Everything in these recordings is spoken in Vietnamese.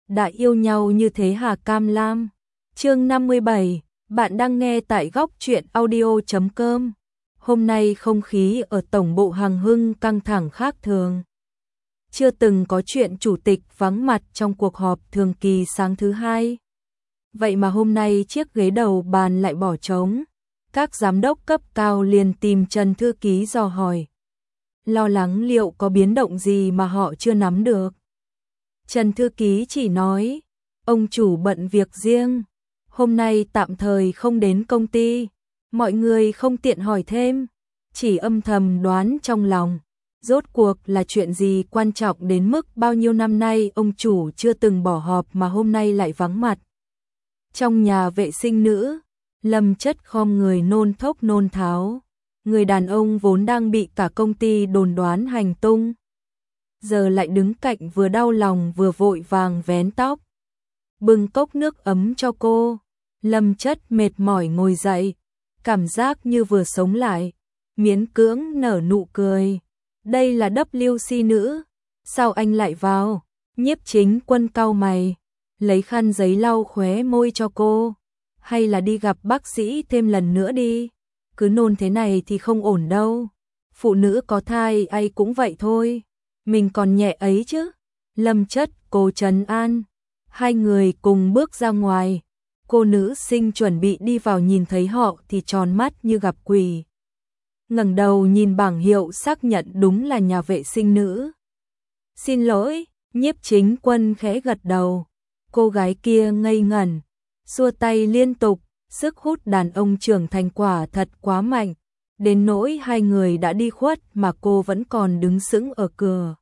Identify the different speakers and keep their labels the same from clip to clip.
Speaker 1: đã yêu nhau như thế hả Cam Lam? Chương 57, bạn đang nghe tại góc truyện audio.com. Hôm nay không khí ở tổng bộ Hằng Hưng căng thẳng khác thường. Chưa từng có chuyện chủ tịch vắng mặt trong cuộc họp thường kỳ sáng thứ hai. Vậy mà hôm nay chiếc ghế đầu bàn lại bỏ trống. Các giám đốc cấp cao liền tìm Trần thư ký dò hỏi. Lo lắng liệu có biến động gì mà họ chưa nắm được. Trần thư ký chỉ nói, ông chủ bận việc riêng, hôm nay tạm thời không đến công ty, mọi người không tiện hỏi thêm, chỉ âm thầm đoán trong lòng. Rốt cuộc là chuyện gì quan trọng đến mức bao nhiêu năm nay ông chủ chưa từng bỏ họp mà hôm nay lại vắng mặt. Trong nhà vệ sinh nữ, Lâm Chất khom người nôn thốc nôn tháo. Người đàn ông vốn đang bị cả công ty đồn đoán hành tung. Giờ lại đứng cạnh vừa đau lòng vừa vội vàng vén tóc. Bưng cốc nước ấm cho cô. Lâm Chất mệt mỏi ngồi dậy. Cảm giác như vừa sống lại. Miễn cưỡng nở nụ cười. Đây là WC nữ. Sao anh lại vào? Nhiếp Chính Quân cau mày. Lấy khăn giấy lau khóe môi cho cô. Hay là đi gặp bác sĩ thêm lần nữa đi. Cứ nôn thế này thì không ổn đâu. Phụ nữ có thai ai cũng vậy thôi. Mình còn nhẹ ấy chứ. Lâm Chất cô trấn an. Hai người cùng bước ra ngoài. Cô nữ sinh chuẩn bị đi vào nhìn thấy họ thì tròn mắt như gặp quỷ. Ngẩng đầu nhìn bảng hiệu xác nhận đúng là nhà vệ sinh nữ. Xin lỗi, Nhiếp Chính Quân khẽ gật đầu. Cô gái kia ngây ngẩn, xua tay liên tục. Sức hút đàn ông trưởng thành quả thật quá mạnh, đến nỗi hai người đã đi khuất mà cô vẫn còn đứng sững ở cửa.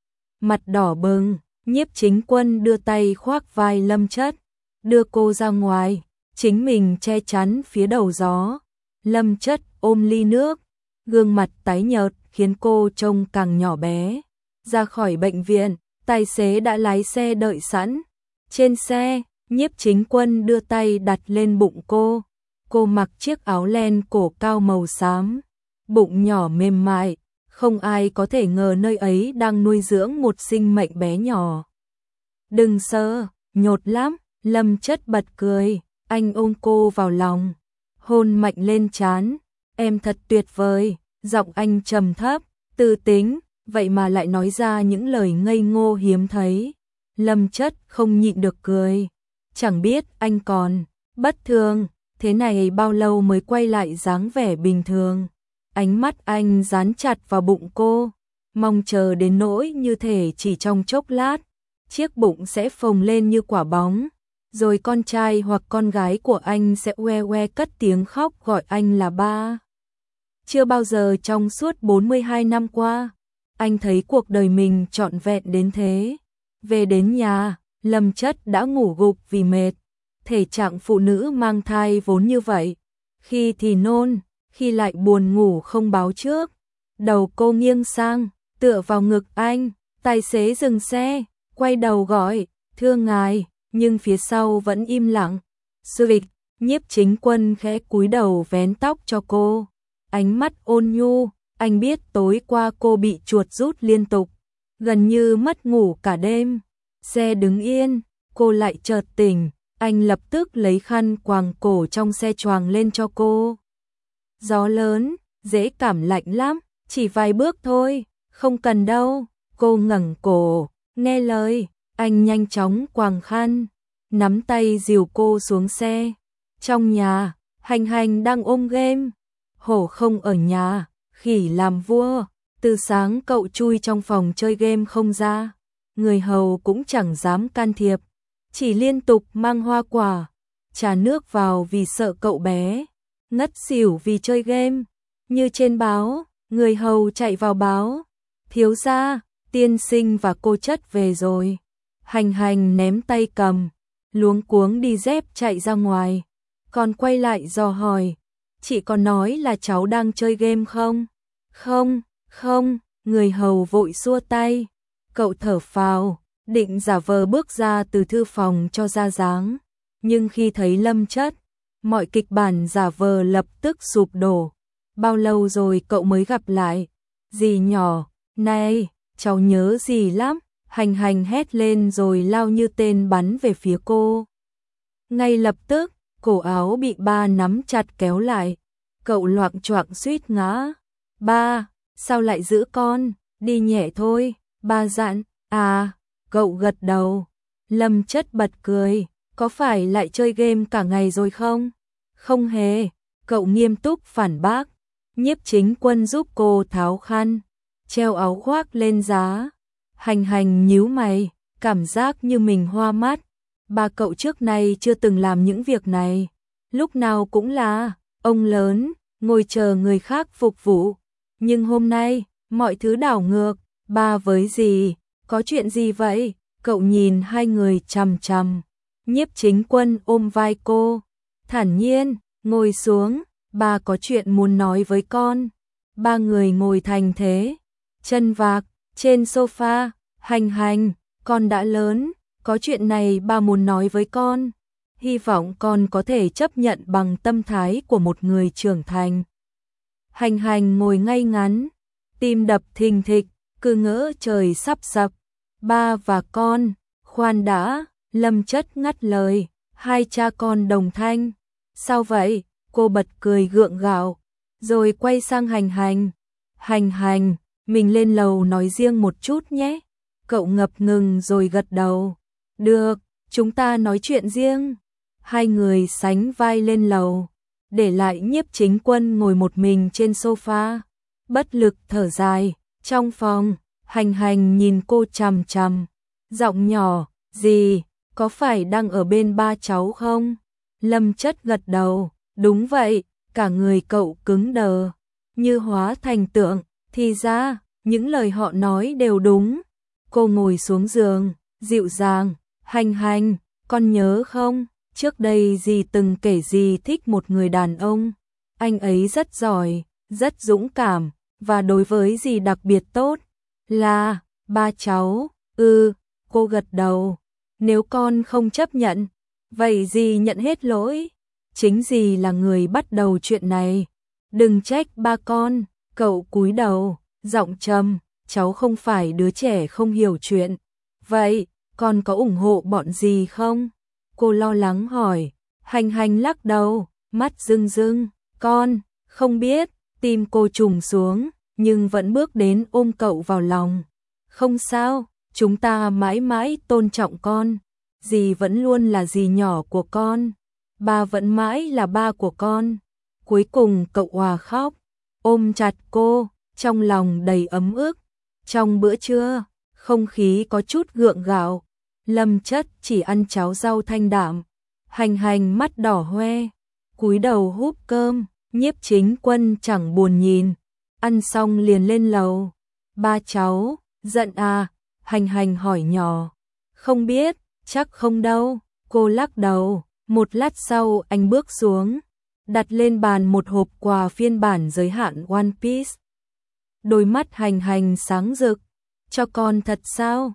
Speaker 1: Mặt đỏ bừng, Nhiếp Chính Quân đưa tay khoác vai Lâm Chất, đưa cô ra ngoài, chính mình che chắn phía đầu gió. Lâm Chất ôm ly nước, gương mặt tái nhợt khiến cô trông càng nhỏ bé. Ra khỏi bệnh viện, tài xế đã lái xe đợi sẵn. Trên xe, Nhiếp Chính Quân đưa tay đặt lên bụng cô. Cô mặc chiếc áo len cổ cao màu xám, bụng nhỏ mềm mại, không ai có thể ngờ nơi ấy đang nuôi dưỡng một sinh mệnh bé nhỏ. Đừng sợ, nhột lắm, Lâm Chất bật cười, anh ôm cô vào lòng, hôn mạnh lên trán, em thật tuyệt vời, giọng anh trầm thấp, tư tính, vậy mà lại nói ra những lời ngây ngô hiếm thấy. Lâm Chất không nhịn được cười. Chẳng biết anh còn bất thường, thế này bao lâu mới quay lại dáng vẻ bình thường. Ánh mắt anh dán chặt vào bụng cô, mong chờ đến nỗi như thể chỉ trong chốc lát, chiếc bụng sẽ phồng lên như quả bóng, rồi con trai hoặc con gái của anh sẽ oe oe cất tiếng khóc gọi anh là ba. Chưa bao giờ trong suốt 42 năm qua, anh thấy cuộc đời mình trọn vẹn đến thế. Về đến nhà, Lâm Chất đã ngủ gục vì mệt. Thể trạng phụ nữ mang thai vốn như vậy. Khi thì nôn, khi lại buồn ngủ không báo trước. Đầu cô nghiêng sang, tựa vào ngực anh. Tài xế dừng xe, quay đầu gọi, thưa ngài, nhưng phía sau vẫn im lặng. Suịch, Nhiếp Chính Quân khẽ cúi đầu vén tóc cho cô. Ánh mắt ôn nhu, anh biết tối qua cô bị chuột rút liên tục. Gần như mất ngủ cả đêm. Xe đứng yên, cô lại chợt tỉnh, anh lập tức lấy khăn quàng cổ trong xe choàng lên cho cô. Gió lớn, dễ cảm lạnh lắm, chỉ vài bước thôi, không cần đâu. Cô ngẩng cổ, nghe lời, anh nhanh chóng quàng khăn, nắm tay dìu cô xuống xe. Trong nhà, Hành Hành đang ôm game, Hổ không ở nhà, khỉ làm vua. Từ sáng cậu chui trong phòng chơi game không ra, người hầu cũng chẳng dám can thiệp, chỉ liên tục mang hoa quả, trà nước vào vì sợ cậu bé ngất xỉu vì chơi game. Như trên báo, người hầu chạy vào báo, thiếu gia, tiên sinh và cô Chất về rồi. Hành Hành ném tay cầm, luống cuống đi dép chạy ra ngoài, còn quay lại dò hỏi, chị có nói là cháu đang chơi game không? Không, người hầu vội xua tay. Cậu thở phào, định giả vờ bước ra từ thư phòng cho ra dáng. Nhưng khi thấy Lâm Chất, mọi kịch bản giả vờ lập tức sụp đổ. Bao lâu rồi cậu mới gặp lại? Dì nhỏ, này, cháu nhớ dì lắm. Hành hành hét lên rồi lao như tên bắn về phía cô. Ngay lập tức, cổ áo bị ba nắm chặt kéo lại. Cậu loạng choạng suýt ngã. Ba, sao lại giữ con, đi nhẹ thôi, ba dặn. À, cậu gật đầu. Lâm Chất bật cười, có phải lại chơi game cả ngày rồi không? Không hề, cậu nghiêm túc phản bác. Nhiếp Chính Quân giúp cô tháo khăn, treo áo khoác lên giá. Hành hành nhíu mày, cảm giác như mình hoa mắt. Ba cậu trước nay chưa từng làm những việc này. Lúc nào cũng là ông lớn, ngồi chờ người khác phục vụ. Nhưng hôm nay, mọi thứ đảo ngược. Ba với dì, có chuyện gì vậy? Cậu nhìn hai người chằm chằm. Nhiếp Chính Quân ôm vai cô, thản nhiên, ngồi xuống, ba có chuyện muốn nói với con. Ba người ngồi thành thế, chân vạc, trên sofa. Hành hành, con đã lớn, có chuyện này ba muốn nói với con. Hy vọng con có thể chấp nhận bằng tâm thái của một người trưởng thành. Hành hành ngồi ngay ngắn, tim đập thình thịch, cứ ngỡ trời sắp sập. Ba và con, khoan đã, Lâm Chất ngắt lời, hai cha con đồng thanh. Sao vậy? Cô bật cười gượng gạo, rồi quay sang hành hành. Hành hành, mình lên lầu nói riêng một chút nhé. Cậu ngập ngừng rồi gật đầu. Được, chúng ta nói chuyện riêng. Hai người sánh vai lên lầu, để lại Nhiếp Chính Quân ngồi một mình trên sofa, bất lực thở dài. Trong phòng, hành hành nhìn cô chằm chằm, giọng nhỏ, gì, có phải đang ở bên ba cháu không? Lâm Chất gật đầu, đúng vậy, cả người cậu cứng đờ, như hóa thành tượng, thì ra, những lời họ nói đều đúng. Cô ngồi xuống giường, dịu dàng, hành hành, con nhớ không, trước đây dì từng kể dì thích một người đàn ông, anh ấy rất giỏi, rất dũng cảm, và đối với dì đặc biệt tốt, là, ba cháu. Cô gật đầu, nếu con không chấp nhận, vậy dì nhận hết lỗi, chính dì là người bắt đầu chuyện này, đừng trách ba con. Cậu cúi đầu, giọng trầm, cháu không phải đứa trẻ không hiểu chuyện. Vậy, con có ủng hộ bọn dì không? Cô lo lắng hỏi. Hành hành lắc đầu, mắt rưng rưng, con, không biết. Tim cô trùng xuống, nhưng vẫn bước đến ôm cậu vào lòng. Không sao, chúng ta mãi mãi tôn trọng con. Dì vẫn luôn là dì nhỏ của con. Ba vẫn mãi là ba của con. Cuối cùng cậu òa khóc, ôm chặt cô, trong lòng đầy ấm ức. Trong bữa trưa, không khí có chút gượng gạo. Lâm Chất chỉ ăn cháo rau thanh đạm. Hành hành mắt đỏ hoe, cúi đầu húp cơm. Nhiếp Chính Quân chẳng buồn nhìn, ăn xong liền lên lầu. Ba cháu, giận à? Hành hành hỏi nhỏ. Không biết, chắc không đâu. Cô lắc đầu. Một lát sau anh bước xuống, đặt lên bàn một hộp quà phiên bản giới hạn One Piece. Đôi mắt hành hành sáng rực. Cho con thật sao?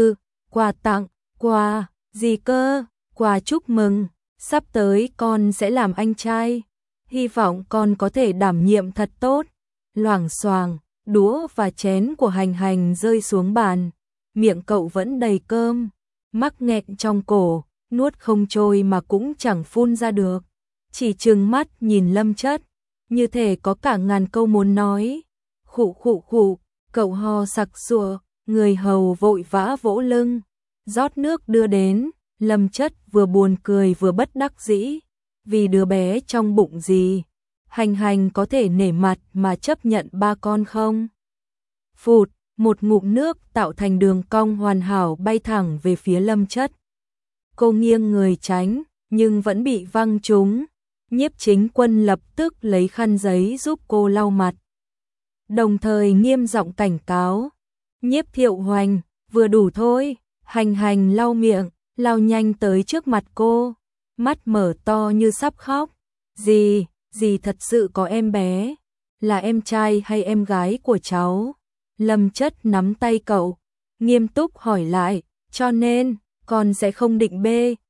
Speaker 1: Quà tặng. Quà, gì cơ? Quà chúc mừng, sắp tới con sẽ làm anh trai. Hy vọng con có thể đảm nhiệm thật tốt. Loảng xoảng, đũa và chén của hành hành rơi xuống bàn. Miệng cậu vẫn đầy cơm, mắc nghẹn trong cổ, nuốt không trôi mà cũng chẳng phun ra được. Chỉ trừng mắt nhìn Lâm Chất, như thể có cả ngàn câu muốn nói. Khụ khụ khụ, cậu ho sặc sụa, người hầu vội vã vỗ lưng, rót nước đưa đến. Lâm Chất vừa buồn cười vừa bất đắc dĩ, vì đứa bé trong bụng gì. Hành hành có thể nể mặt mà chấp nhận ba con không? Phụt, một ngụm nước tạo thành đường cong hoàn hảo bay thẳng về phía Lâm Chất. Cô nghiêng người tránh, nhưng vẫn bị văng trúng. Nhiếp Chính Quân lập tức lấy khăn giấy giúp cô lau mặt, đồng thời nghiêm giọng cảnh cáo. Nhiếp Thiệu Hoành, vừa đủ thôi. Hành hành lau miệng, lao nhanh tới trước mặt cô, mắt mở to như sắp khóc. Dì thật sự có em bé, là em trai hay em gái của cháu? Lâm Chất nắm tay cậu, nghiêm túc hỏi lại, cho nên, con sẽ không định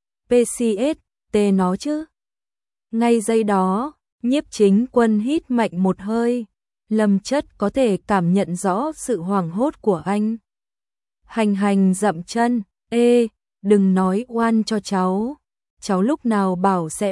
Speaker 1: PCST nó chứ? Ngay giây đó, Nhiếp Chính Quân hít mạnh một hơi, Lâm Chất có thể cảm nhận rõ sự hoảng hốt của anh. Hành Hành dậm chân, ê, đừng nói oan cho cháu lúc nào bảo sẽ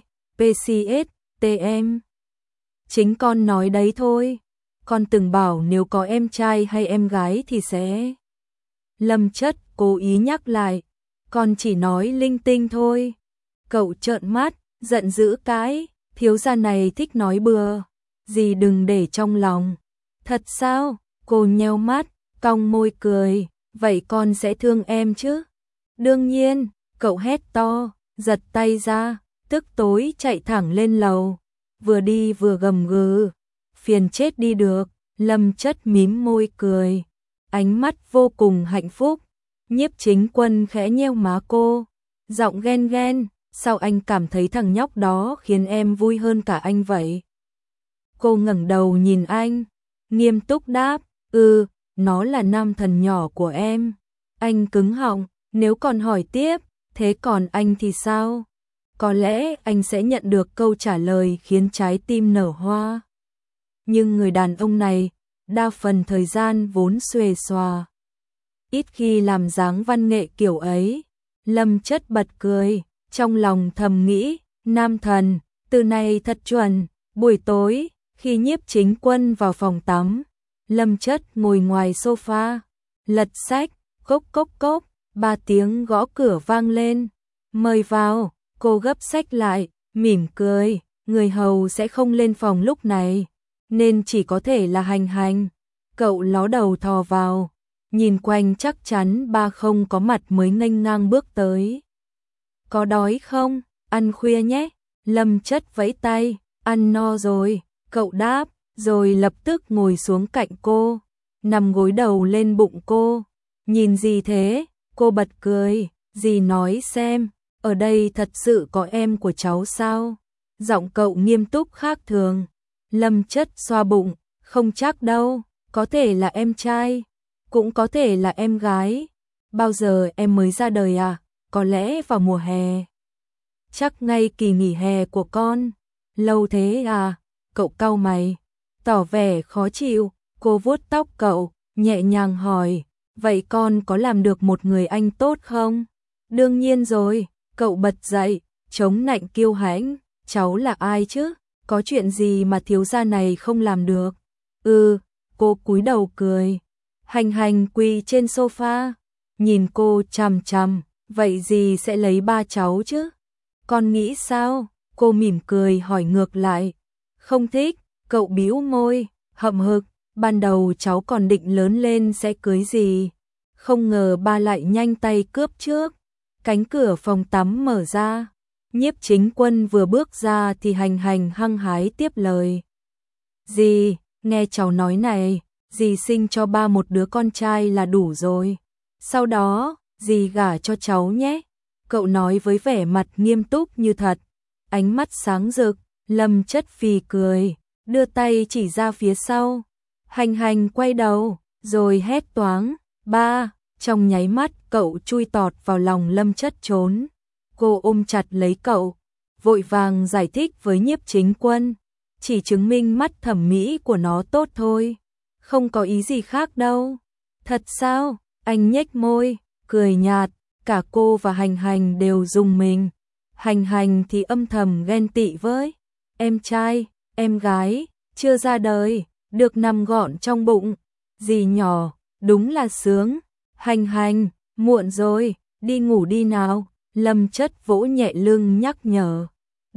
Speaker 1: PCS, TM. Chính con nói đấy thôi, con từng bảo nếu có em trai hay em gái thì sẽ. Lâm Chất cố ý nhắc lại, con chỉ nói linh tinh thôi. Cậu trợn mắt, giận dữ cái, thiếu gia này thích nói bừa, gì đừng để trong lòng. Thật sao? Cô nheo mắt, cong môi cười, vậy con sẽ thương em chứ? Đương nhiên, cậu hét to, giật tay ra, tức tối chạy thẳng lên lầu, vừa đi vừa gầm gừ, phiền chết đi được. Lâm Chất mím môi cười, ánh mắt vô cùng hạnh phúc. Nhiếp Chính Quân khẽ nheo má cô, giọng ghen ghen, sao anh cảm thấy thằng nhóc đó khiến em vui hơn cả anh vậy? Cô ngẩng đầu nhìn anh, nghiêm túc đáp, nó là nam thần nhỏ của em. Anh cứng họng, nếu còn hỏi tiếp, thế còn anh thì sao? Có lẽ anh sẽ nhận được câu trả lời khiến trái tim nở hoa. Nhưng người đàn ông này, đa phần thời gian vốn xuề xòa, ít khi làm dáng văn nghệ kiểu ấy. Lâm Chất bật cười, trong lòng thầm nghĩ, nam thần, từ này thật chuẩn. Buổi tối, khi Nhiếp Chính Quân vào phòng tắm, Lâm Chất ngồi ngoài sofa, lật sách, cốc cốc cốc, 3 tiếng gõ cửa vang lên. Mời vào, cô gấp sách lại, mỉm cười, người hầu sẽ không lên phòng lúc này, nên chỉ có thể là Hành Hành. Cậu ló đầu thò vào, nhìn quanh chắc chắn ba không có mặt mới nghênh ngang bước tới. Có đói không? Ăn khuya nhé. Lâm Chất vẫy tay, ăn no rồi, cậu đáp, rồi lập tức ngồi xuống cạnh cô, nằm gối đầu lên bụng cô. Nhìn gì thế? Cô bật cười, dì nói xem, ở đây thật sự có em của cháu sao? Giọng cậu nghiêm túc khác thường. Lâm Chất xoa bụng, không chắc đâu, có thể là em trai, cũng có thể là em gái. Bao giờ em mới ra đời à? Có lẽ vào mùa hè. Chắc ngay kỳ nghỉ hè của con. Lâu thế à? Cậu cau mày, tỏ vẻ khó chịu. Cô vuốt tóc cậu, nhẹ nhàng hỏi, vậy con có làm được một người anh tốt không? Đương nhiên rồi, cậu bật dậy, chống nạnh kiêu hãnh, cháu là ai chứ? Có chuyện gì mà thiếu gia này không làm được? Cô cúi đầu cười. Hành Hành quỳ trên sofa, nhìn cô chằm chằm, vậy dì sẽ lấy ba cháu chứ? Con nghĩ sao? Cô mỉm cười hỏi ngược lại. Không thích, cậu bĩu môi, hậm hực, ban đầu cháu còn định lớn lên sẽ cưới dì. Không ngờ ba lại nhanh tay cướp trước. Cánh cửa phòng tắm mở ra. Nhiếp Chính Quân vừa bước ra thì Hành Hành hăng hái tiếp lời. Dì, nghe cháu nói này, dì sinh cho ba một đứa con trai là đủ rồi. Sau đó, dì gả cho cháu nhé. Cậu nói với vẻ mặt nghiêm túc như thật. Ánh mắt sáng rực, Lâm Chất phì cười, đưa tay chỉ ra phía sau. Hành Hành quay đầu, rồi hét toáng, ba. Trong nháy mắt cậu chui tọt vào lòng Lâm Chất trốn. Cô ôm chặt lấy cậu, vội vàng giải thích với Nhiếp Chính Quân, chỉ chứng minh mắt thẩm mỹ của nó tốt thôi, không có ý gì khác đâu. Thật sao? Anh nhếch môi, cười nhạt, cả cô và Hành Hành đều rùng mình. Hành Hành thì âm thầm ghen tị với em trai, em gái, chưa ra đời, được nằm gọn trong bụng. Dì nhỏ, đúng là sướng. Hành Hành, muộn rồi, đi ngủ đi nào. Lâm Chất vỗ nhẹ lưng nhắc nhở.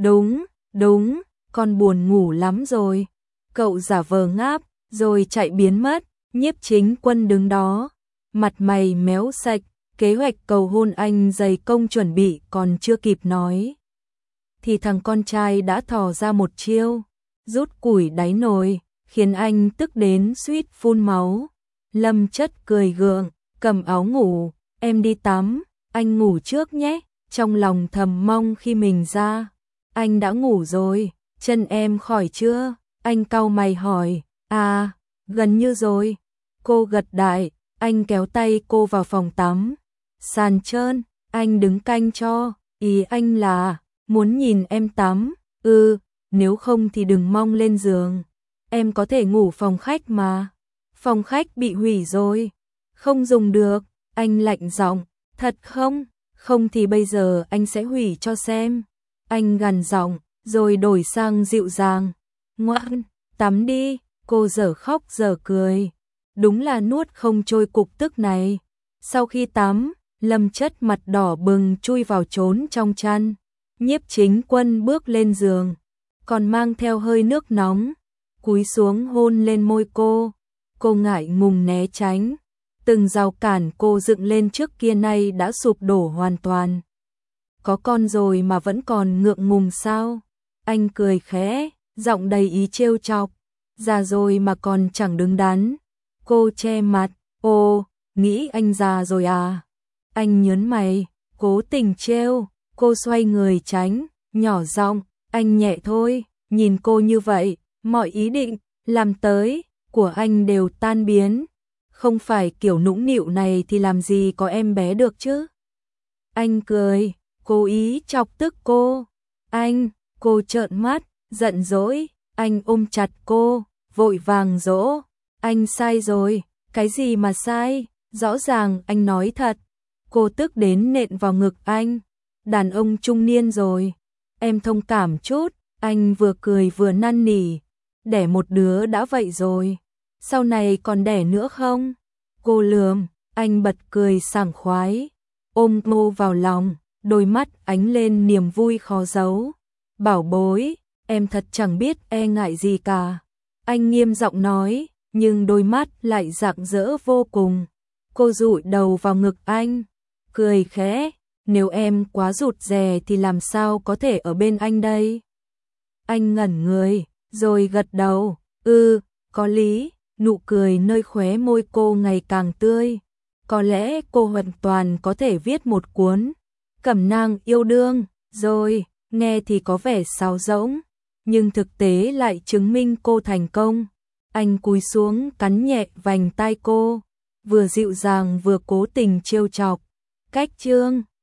Speaker 1: Đúng, con buồn ngủ lắm rồi. Cậu giả vờ ngáp, rồi chạy biến mất. Nhiếp Chính Quân đứng đó, mặt mày méo sạch, kế hoạch cầu hôn anh dày công chuẩn bị còn chưa kịp nói. Thì thằng con trai đã thò ra một chiêu, rút củi đáy nồi, khiến anh tức đến suýt phun máu. Lâm Chất cười gượng, cầm áo ngủ, em đi tắm, anh ngủ trước nhé. Trong lòng thầm mong khi mình ra. Anh đã ngủ rồi, chân em khỏi chưa? Anh cau mày hỏi, gần như rồi. Cô gật đại, anh kéo tay cô vào phòng tắm. Sàn trơn, anh đứng canh cho, ý anh là, muốn nhìn em tắm. Nếu không thì đừng mong lên giường. Em có thể ngủ phòng khách mà. Phòng khách bị hủy rồi, không dùng được. Anh lạnh giọng, thật không? Không thì bây giờ anh sẽ hủy cho xem. Anh gằn giọng, rồi đổi sang dịu dàng. Ngoan, tắm đi, cô dở khóc dở cười. Đúng là nuốt không trôi cục tức này. Sau khi tắm, Lâm Chất mặt đỏ bừng chui vào trốn trong chăn. Nhiếp Chính Quân bước lên giường, còn mang theo hơi nước nóng, cúi xuống hôn lên môi cô. Cô ngại ngùng né tránh. Từng rào cản cô dựng lên trước kia nay đã sụp đổ hoàn toàn. Có con rồi mà vẫn còn ngượng ngùng sao? Anh cười khẽ, giọng đầy ý trêu chọc. Già rồi mà còn chẳng đứng đắn. Cô che mặt, ồ, nghĩ anh già rồi à? Anh nhớn mày, cố tình trêu. Cô xoay người tránh, nhỏ giọng, anh nhẹ thôi. Nhìn cô như vậy, mọi ý định làm tới của anh đều tan biến. Không phải kiểu nũng nịu này thì làm gì có em bé được chứ? Anh cười, cố ý chọc tức cô. Cô trợn mắt, giận dỗi. Anh ôm chặt cô, vội vàng dỗ. Anh sai rồi, cái gì mà sai? Rõ ràng anh nói thật. Cô tức đến nện vào ngực anh. Đàn ông trung niên rồi, em thông cảm chút. Anh vừa cười vừa năn nỉ. Đẻ một đứa đã vậy rồi, sau này còn đẻ nữa không? Cô lườm, anh bật cười sảng khoái, ôm cô vào lòng, đôi mắt ánh lên niềm vui khó giấu. Bảo bối, em thật chẳng biết e ngại gì cả. Anh nghiêm giọng nói, nhưng đôi mắt lại rạng rỡ vô cùng. Cô dụi đầu vào ngực anh, cười khẽ, nếu em quá rụt rè thì làm sao có thể ở bên anh đây? Anh ngẩn người, rồi gật đầu, có lý. Nụ cười nơi khóe môi cô ngày càng tươi. Có lẽ cô hoàn toàn có thể viết một cuốn cẩm nang yêu đương, rồi, nghe thì có vẻ sáo rỗng, nhưng thực tế lại chứng minh cô thành công. Anh cúi xuống cắn nhẹ vành tai cô, vừa dịu dàng vừa cố tình trêu chọc. Cách chương